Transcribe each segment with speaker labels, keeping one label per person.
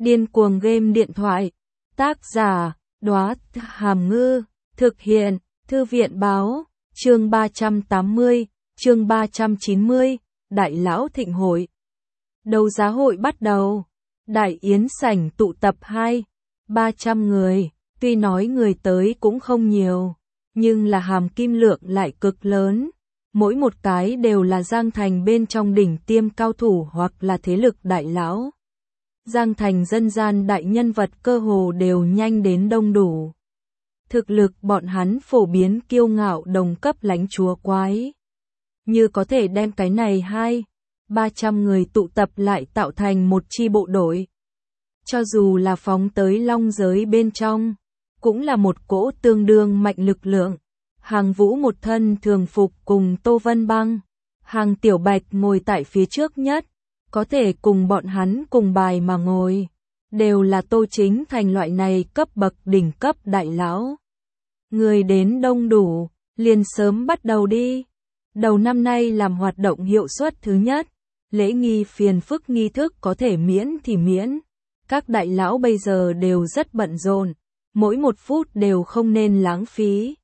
Speaker 1: Điên cuồng game điện thoại. Tác giả, Đóa Hàm Ngư. Thực hiện, Thư viện báo. Chương 380, chương 390, Đại lão thịnh hội. Đấu giá hội bắt đầu. Đại yến sảnh tụ tập 200-300 người, tuy nói người tới cũng không nhiều, nhưng là hàm kim lượng lại cực lớn. Mỗi một cái đều là Giang Thành bên trong đỉnh tiêm cao thủ hoặc là thế lực đại lão. Giang Thành dân gian đại nhân vật cơ hồ đều nhanh đến đông đủ. Thực lực bọn hắn phổ biến kiêu ngạo đồng cấp lãnh chúa quái. Như có thể đem cái này 200-300 người tụ tập lại tạo thành một chi bộ đội. Cho dù là phóng tới long giới bên trong, cũng là một cỗ tương đương mạnh lực lượng. Hàng Vũ một thân thường phục cùng Tô Vân Băng, Hàng Tiểu Bạch ngồi tại phía trước nhất, có thể cùng bọn hắn cùng bài mà ngồi, đều là Tô Chính Thành loại này cấp bậc đỉnh cấp đại lão. Người đến đông đủ, liền sớm bắt đầu đi. Đầu năm nay làm hoạt động hiệu suất thứ nhất, lễ nghi phiền phức nghi thức có thể miễn thì miễn. Các đại lão bây giờ đều rất bận rộn, mỗi một phút đều không nên lãng phí.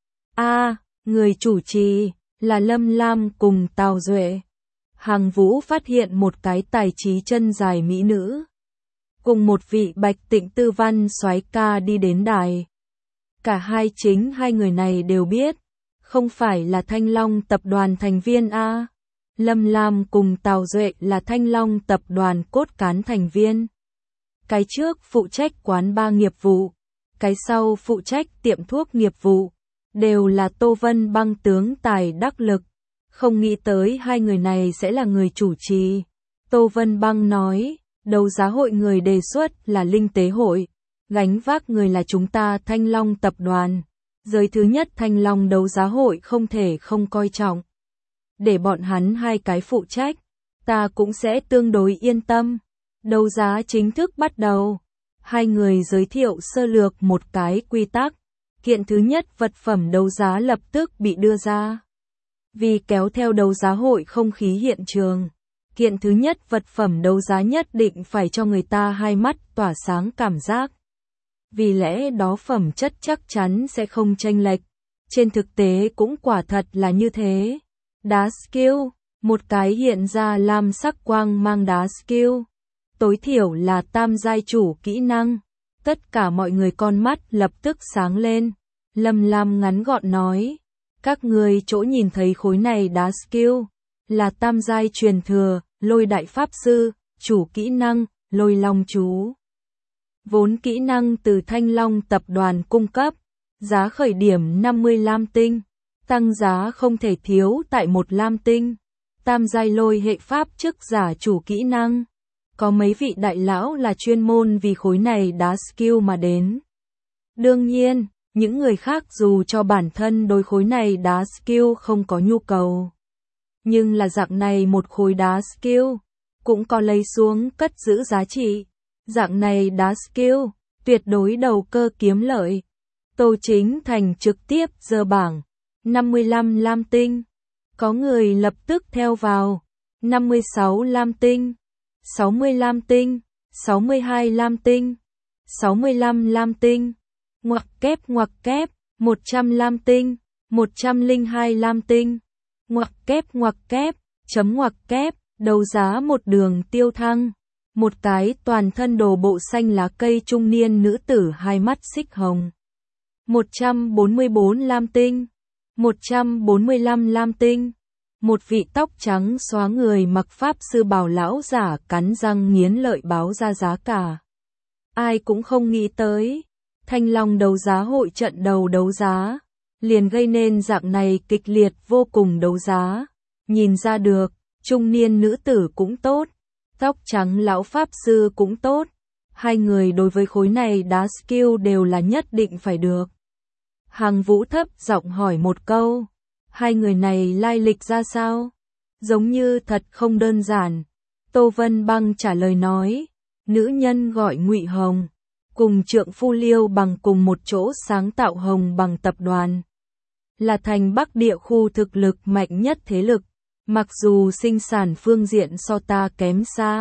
Speaker 1: Người chủ trì là Lâm Lam cùng Tào Duệ. Hàng Vũ phát hiện một cái tài trí chân dài mỹ nữ, cùng một vị bạch tịnh tư văn soái ca đi đến đài. Cả hai người này đều biết, không phải là Thanh Long tập đoàn thành viên a. Lâm Lam cùng Tào Duệ là Thanh Long tập đoàn cốt cán thành viên. Cái trước phụ trách quán bar nghiệp vụ, cái sau phụ trách tiệm thuốc nghiệp vụ, đều là Tô Vân Băng tướng tài đắc lực. Không nghĩ tới hai người này sẽ là người chủ trì. Tô Vân Băng nói, đấu giá hội người đề xuất là Linh Tế Hội, gánh vác người là chúng ta Thanh Long tập đoàn. Giới thứ nhất Thanh Long đấu giá hội không thể không coi trọng. Để bọn hắn hai cái phụ trách, ta cũng sẽ tương đối yên tâm. Đấu giá chính thức bắt đầu. Hai người giới thiệu sơ lược một cái quy tắc. Kiện thứ nhất vật phẩm đấu giá lập tức bị đưa ra. Vì kéo theo đấu giá hội không khí hiện trường, kiện thứ nhất vật phẩm đấu giá nhất định phải cho người ta hai mắt tỏa sáng cảm giác. Vì lẽ đó phẩm chất chắc chắn sẽ không chênh lệch. Trên thực tế cũng quả thật là như thế. Đá skill, một cái hiện ra lam sắc quang mang đá skill. Tối thiểu là tam giai chủ kỹ năng. Tất cả mọi người con mắt lập tức sáng lên. Lâm Lam ngắn gọn nói, các người chỗ nhìn thấy khối này đá skill, là tam giai truyền thừa, Lôi đại pháp sư, chủ kỹ năng, Lôi long chú. Vốn kỹ năng từ Thanh Long tập đoàn cung cấp, giá khởi điểm 50 lam tinh, tăng giá không thể thiếu tại 1 lam tinh. Tam giai lôi hệ pháp chức giả chủ kỹ năng. Có mấy vị đại lão là chuyên môn vì khối này đá skill mà đến. Đương nhiên, những người khác dù cho bản thân đối khối này đá skill không có nhu cầu, nhưng là dạng này một khối đá skill, cũng có lấy xuống cất giữ giá trị. Dạng này đá skill, tuyệt đối đầu cơ kiếm lợi. Tô Chính Thành trực tiếp giơ bảng, 55 lam tinh. Có người lập tức theo vào, 56 lam tinh, 60 lam tinh, 62 lam tinh, 65 lam tinh. Ngoặc kép, 100 lam tinh, 102 lam tinh. Ngoặc kép, chấm ngoặc kép, đấu giá một đường tiêu thăng. Một cái toàn thân đồ bộ xanh lá cây trung niên nữ tử hai mắt xích hồng. 144 lam tinh, 145 lam tinh. Một vị tóc trắng xóa người mặc pháp sư bào lão giả cắn răng nghiến lợi báo ra giá cả. Ai cũng không nghĩ tới, Thanh Long đấu giá hội trận đầu đấu giá, liền gây nên dạng này kịch liệt vô cùng đấu giá. Nhìn ra được, trung niên nữ tử cũng tốt, tóc trắng lão pháp sư cũng tốt. Hai người đối với khối này đá skill đều là nhất định phải được. Hàng Vũ thấp giọng hỏi một câu, hai người này lai lịch ra sao? Giống như thật không đơn giản. Tô Vân Băng trả lời nói, nữ nhân gọi Ngụy Hồng, cùng trượng phu Liêu Bằng cùng một chỗ sáng tạo Hồng Bằng tập đoàn. Là thành Bắc địa khu thực lực mạnh nhất thế lực, mặc dù sinh sản phương diện so ta kém xa,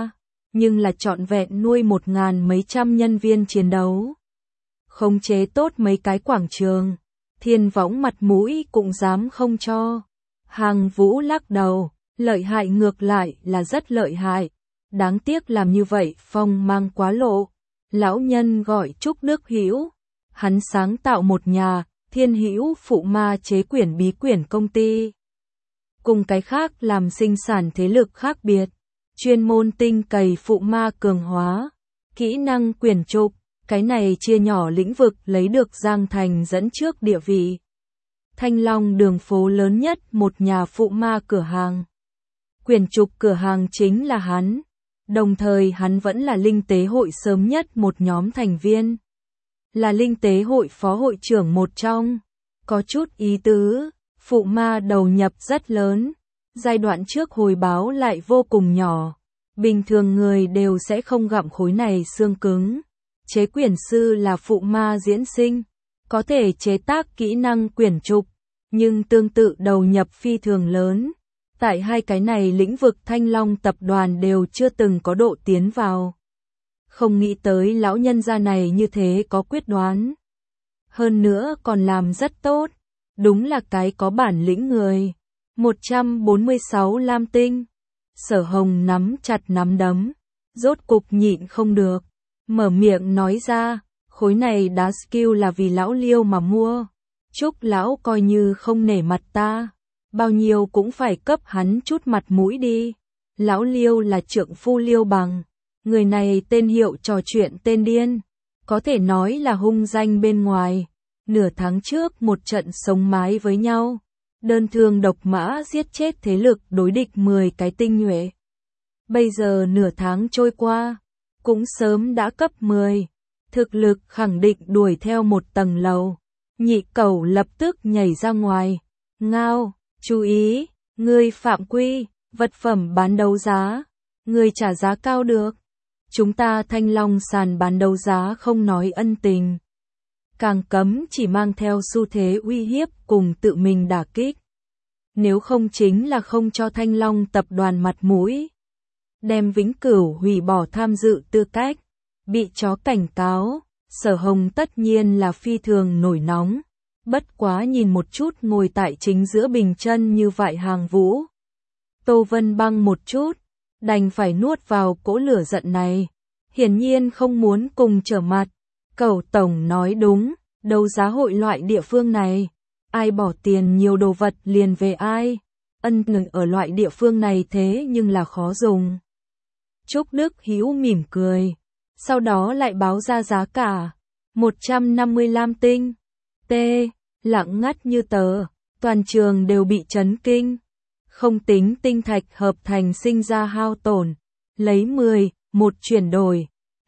Speaker 1: nhưng là trọn vẹn nuôi 1.000 mấy trăm nhân viên chiến đấu. Khống chế tốt mấy cái quảng trường, Thiên Võng mặt mũi cũng dám không cho. Hàng Vũ lắc đầu, lợi hại ngược lại là rất lợi hại. Đáng tiếc làm như vậy phong mang quá lộ. Lão nhân gọi Trúc Đức Hữu, hắn sáng tạo một nhà Thiên Hữu phụ ma chế quyển bí quyển công ty. Cùng cái khác làm sinh sản thế lực khác biệt, chuyên môn tinh cày phụ ma cường hóa, kỹ năng quyển trục, cái này chia nhỏ lĩnh vực lấy được Giang Thành dẫn trước địa vị. Thanh Long đường phố lớn nhất một nhà phụ ma cửa hàng. Quyển trục cửa hàng chính là hắn. Đồng thời hắn vẫn là Linh Tế hội sớm nhất một nhóm thành viên. Là Linh Tế hội phó hội trưởng một trong. Có chút ý tứ, phụ ma đầu nhập rất lớn. Giai đoạn trước hồi báo lại vô cùng nhỏ. Bình thường người đều sẽ không gặm khối này xương cứng. Chế quyển sư là phụ ma diễn sinh. Có thể chế tác kỹ năng quyển trục. Nhưng tương tự đầu nhập phi thường lớn. Tại hai cái này lĩnh vực Thanh Long tập đoàn đều chưa từng có độ tiến vào. Không nghĩ tới lão nhân gia này như thế có quyết đoán. Hơn nữa còn làm rất tốt. Đúng là cái có bản lĩnh người. 146 Lam Tinh. Sở Hồng nắm chặt nắm đấm. Rốt cục nhịn không được. Mở miệng nói ra, khối này đá skill là vì lão Liêu mà mua. Chúc lão coi như không nể mặt ta. Bao nhiêu cũng phải cấp hắn chút mặt mũi đi. Lão Liêu là trượng phu Liêu Bằng. Người này tên hiệu trò chuyện tên điên. Có thể nói là hung danh bên ngoài. Nửa tháng trước một trận sống mái với nhau. Đơn thương độc mã giết chết thế lực đối địch 10 cái tinh nhuệ. Bây giờ nửa tháng trôi qua. Cũng sớm đã cấp 10. Thực lực khẳng định đuổi theo một tầng lầu. Nhị Cẩu lập tức nhảy ra ngoài. Ngao. Chú ý, ngươi phạm quy, vật phẩm bán đấu giá, ngươi trả giá cao được. Chúng ta Thanh Long sàn bán đấu giá không nói ân tình. Càng cấm chỉ mang theo xu thế uy hiếp cùng tự mình đả kích. Nếu không chính là không cho Thanh Long tập đoàn mặt mũi. Đem vĩnh cửu hủy bỏ tham dự tư cách. Bị chó cảnh cáo, Sở Hồng tất nhiên là phi thường nổi nóng. Bất quá nhìn một chút ngồi tại chính giữa bình chân như vậy Hàng Vũ. Tô Vân Băng một chút, đành phải nuốt vào cỗ lửa giận này. Hiển nhiên không muốn cùng trở mặt. Cẩu tổng nói đúng, đấu giá hội loại địa phương này. Ai bỏ tiền nhiều đồ vật liền về ai. Ân ngừng ở loại địa phương này thế nhưng là khó dùng. Trúc Đức Hữu mỉm cười. Sau đó lại báo ra giá cả. 150 Lam Tinh. T. Lặng ngắt như tờ, toàn trường đều bị chấn kinh. Không tính tinh thạch hợp thành sinh ra hao tổn, lấy 10, một chuyển đổi,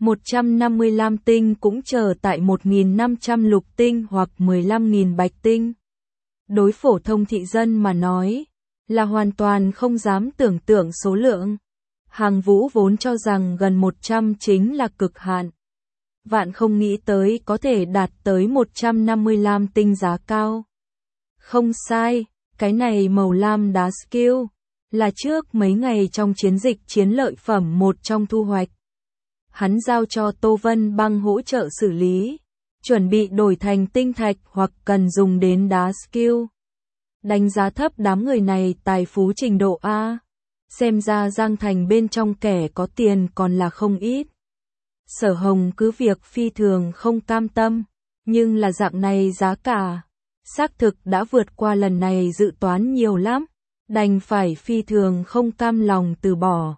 Speaker 1: 150 Lam Tinh cũng chờ tại 1.500 lục tinh hoặc 15.000 bạch tinh. Đối phổ thông thị dân mà nói, là hoàn toàn không dám tưởng tượng số lượng. Hàng Vũ vốn cho rằng gần 100 chính là cực hạn. Vạn không nghĩ tới có thể đạt tới 150 lam tinh giá cao. Không sai, cái này màu lam đá skill, là trước mấy ngày trong chiến dịch chiến lợi phẩm một trong thu hoạch. Hắn giao cho Tô Vân Băng hỗ trợ xử lý, chuẩn bị đổi thành tinh thạch hoặc cần dùng đến đá skill. Đánh giá thấp đám người này tài phú trình độ A. Xem ra Giang Thành bên trong kẻ có tiền còn là không ít. Sở Hồng cứ việc phi thường không cam tâm, nhưng là dạng này giá cả, xác thực đã vượt qua lần này dự toán nhiều lắm, đành phải phi thường không cam lòng từ bỏ.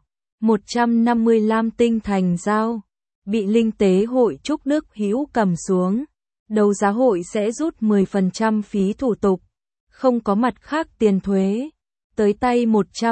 Speaker 1: 150 lam tinh thành giao, bị Linh Tế hội Trúc Đức Hữu cầm xuống, đấu giá hội sẽ rút 10% phí thủ tục, không có mặt khác tiền thuế, tới tay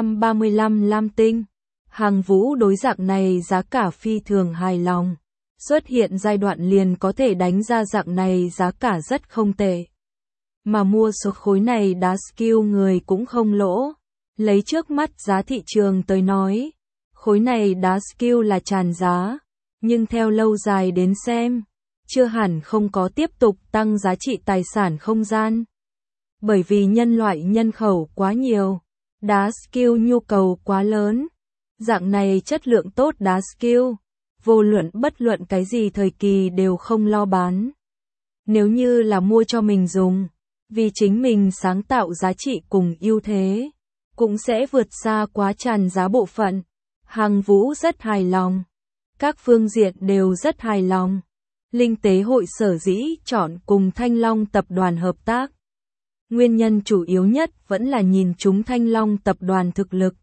Speaker 1: 135 lam tinh. Hàng Vũ đối dạng này giá cả phi thường hài lòng. Xuất hiện giai đoạn liền có thể đánh ra dạng này giá cả rất không tệ. Mà mua số khối này đá skill người cũng không lỗ. Lấy trước mắt giá thị trường tới nói, khối này đá skill là tràn giá. Nhưng theo lâu dài đến xem, chưa hẳn không có tiếp tục tăng giá trị tài sản không gian. Bởi vì nhân loại nhân khẩu quá nhiều, đá skill nhu cầu quá lớn. Dạng này chất lượng tốt đá skill, vô luận bất luận cái gì thời kỳ đều không lo bán. Nếu như là mua cho mình dùng, vì chính mình sáng tạo giá trị cùng ưu thế, cũng sẽ vượt xa quá tràn giá bộ phận. Hàng Vũ rất hài lòng. Các phương diện đều rất hài lòng. Linh Tế Hội sở dĩ chọn cùng Thanh Long tập đoàn hợp tác. Nguyên nhân chủ yếu nhất vẫn là nhìn chúng Thanh Long tập đoàn thực lực.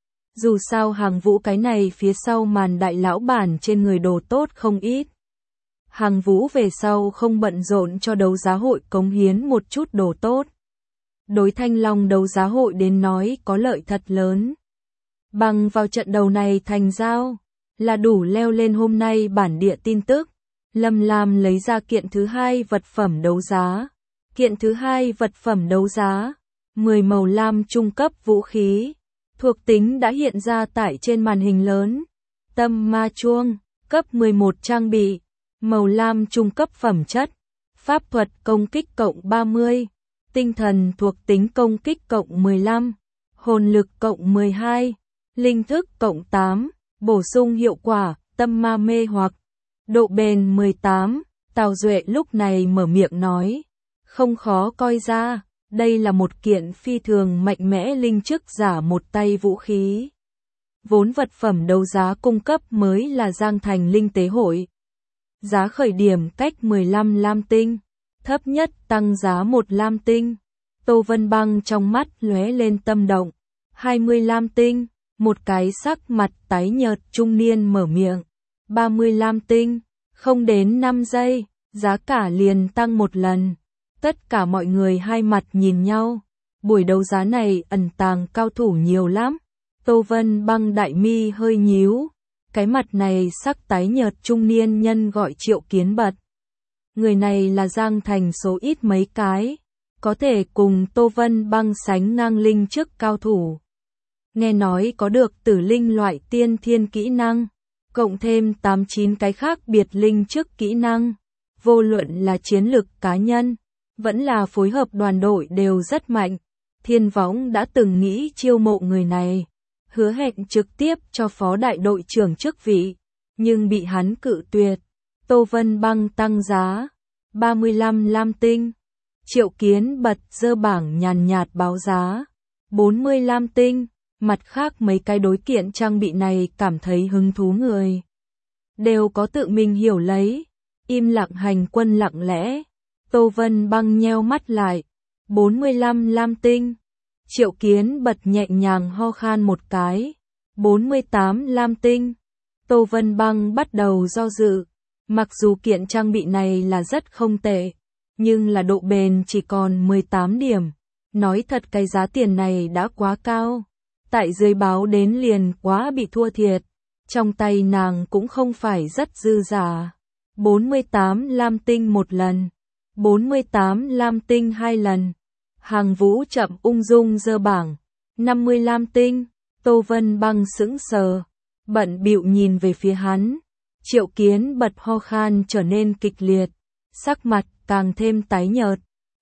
Speaker 1: Dù sao Hàng Vũ cái này phía sau màn đại lão bản trên người đồ tốt không ít. Hàng Vũ về sau không bận rộn cho đấu giá hội cống hiến một chút đồ tốt. Đối Thanh Long đấu giá hội đến nói có lợi thật lớn. Bằng vào trận đầu này thành giao, là đủ leo lên hôm nay bản địa tin tức. Lâm Lam lấy ra kiện thứ hai vật phẩm đấu giá. Kiện thứ hai vật phẩm đấu giá, 10 màu lam trung cấp vũ khí. Thuộc tính đã hiện ra tại trên màn hình lớn. Tâm ma chuông, cấp 11 trang bị, màu lam trung cấp phẩm chất. Pháp thuật công kích cộng 30, tinh thần thuộc tính công kích cộng 15, hồn lực cộng 12, linh thức cộng 8, bổ sung hiệu quả, tâm ma mê hoặc. Độ bền 18, Tào Duệ lúc này mở miệng nói. Không khó coi ra, đây là một kiện phi thường mạnh mẽ linh chức giả một tay vũ khí. Vốn vật phẩm đấu giá cung cấp mới là Giang Thành Linh Tế Hội. Giá khởi điểm cách 15 lam tinh, thấp nhất tăng giá 1 lam tinh. Tô Vân Băng trong mắt lóe lên tâm động. 20 lam tinh, một cái sắc mặt tái nhợt trung niên mở miệng. 30 lam tinh, không đến 5 giây, giá cả liền tăng một lần. Tất cả mọi người hai mặt nhìn nhau. Buổi đấu giá này ẩn tàng cao thủ nhiều lắm. Tô Vân Băng đại mi hơi nhíu. Cái mặt này sắc tái nhợt trung niên nhân gọi Triệu Kiến Bật. Người này là Giang Thành số ít mấy cái, có thể cùng Tô Vân Băng sánh ngang linh chức cao thủ. Nghe nói có được tử linh loại tiên thiên kỹ năng, cộng thêm 8-9 cái khác biệt linh chức kỹ năng. Vô luận là chiến lực cá nhân, vẫn là phối hợp đoàn đội đều rất mạnh. Thiên Võng đã từng nghĩ chiêu mộ người này, hứa hẹn trực tiếp cho phó đại đội trưởng chức vị, nhưng bị hắn cự tuyệt. Tô Vân Băng tăng giá, 35 lam tinh. Triệu Kiến Bật giơ bảng nhàn nhạt báo giá, 40 lam tinh. Mặt khác mấy cái đối kiện trang bị này cảm thấy hứng thú người đều có tự mình hiểu lấy, im lặng hành quân lặng lẽ. Tô Vân Băng nheo mắt lại, 45 lam tinh. Triệu Kiến Bật nhẹ nhàng ho khan một cái, 48 lam tinh. Tô Vân Băng bắt đầu do dự, mặc dù kiện trang bị này là rất không tệ, nhưng là độ bền chỉ còn 18 điểm. Nói thật cái giá tiền này đã quá cao. Tại dưới báo đến liền quá bị thua thiệt. Trong tay nàng cũng không phải rất dư giả. 48 lam tinh một lần, 48 lam tinh hai lần. Hàng Vũ chậm ung dung giơ bảng, 50 lam tinh. Tô Vân Băng sững sờ, bận bịu nhìn về phía hắn. Triệu Kiến Bật ho khan trở nên kịch liệt, sắc mặt càng thêm tái nhợt.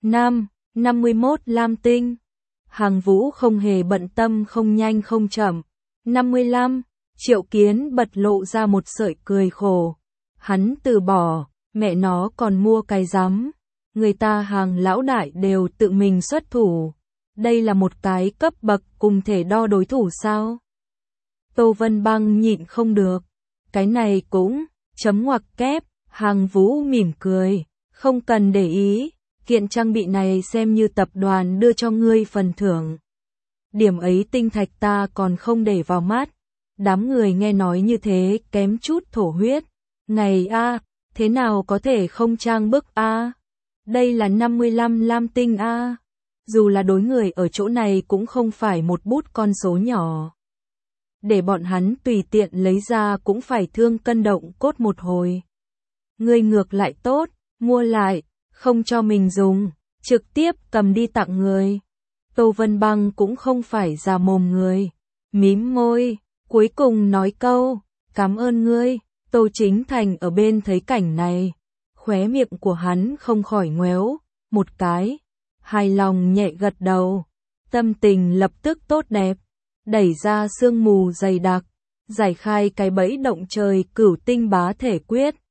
Speaker 1: 51 lam tinh. Hàng Vũ không hề bận tâm không nhanh không chậm. 55, Triệu Kiến Bật lộ ra một sợi cười khổ. Hắn từ bỏ, mẹ nó còn mua cái rắm. Người ta Hàng lão đại đều tự mình xuất thủ. Đây là một cái cấp bậc cùng thể đo đối thủ sao? Tô Vân Băng nhịn không được. Cái này cũng, chấm ngoặc kép, Hàng Vũ mỉm cười. Không cần để ý. Kiện trang bị này xem như tập đoàn đưa cho ngươi phần thưởng. Điểm ấy tinh thạch ta còn không để vào mắt. Đám người nghe nói như thế kém chút thổ huyết. Này a, thế nào có thể không trang bức a? Đây là 55 lam tinh a. Dù là đối người ở chỗ này cũng không phải một bút con số nhỏ. Để bọn hắn tùy tiện lấy ra cũng phải thương cân động cốt một hồi. Ngươi ngược lại tốt, mua lại. Không cho mình dùng, trực tiếp cầm đi tặng người. Tô Vân Băng cũng không phải già mồm người. Mím môi, cuối cùng nói câu, cảm ơn ngươi. Tô Chính Thành ở bên thấy cảnh này. Khóe miệng của hắn không khỏi ngoéo, một cái. Hài lòng nhẹ gật đầu. Tâm tình lập tức tốt đẹp. Đẩy ra sương mù dày đặc. giải khai cái bẫy động trời Cửu Tinh Bá Thể Quyết.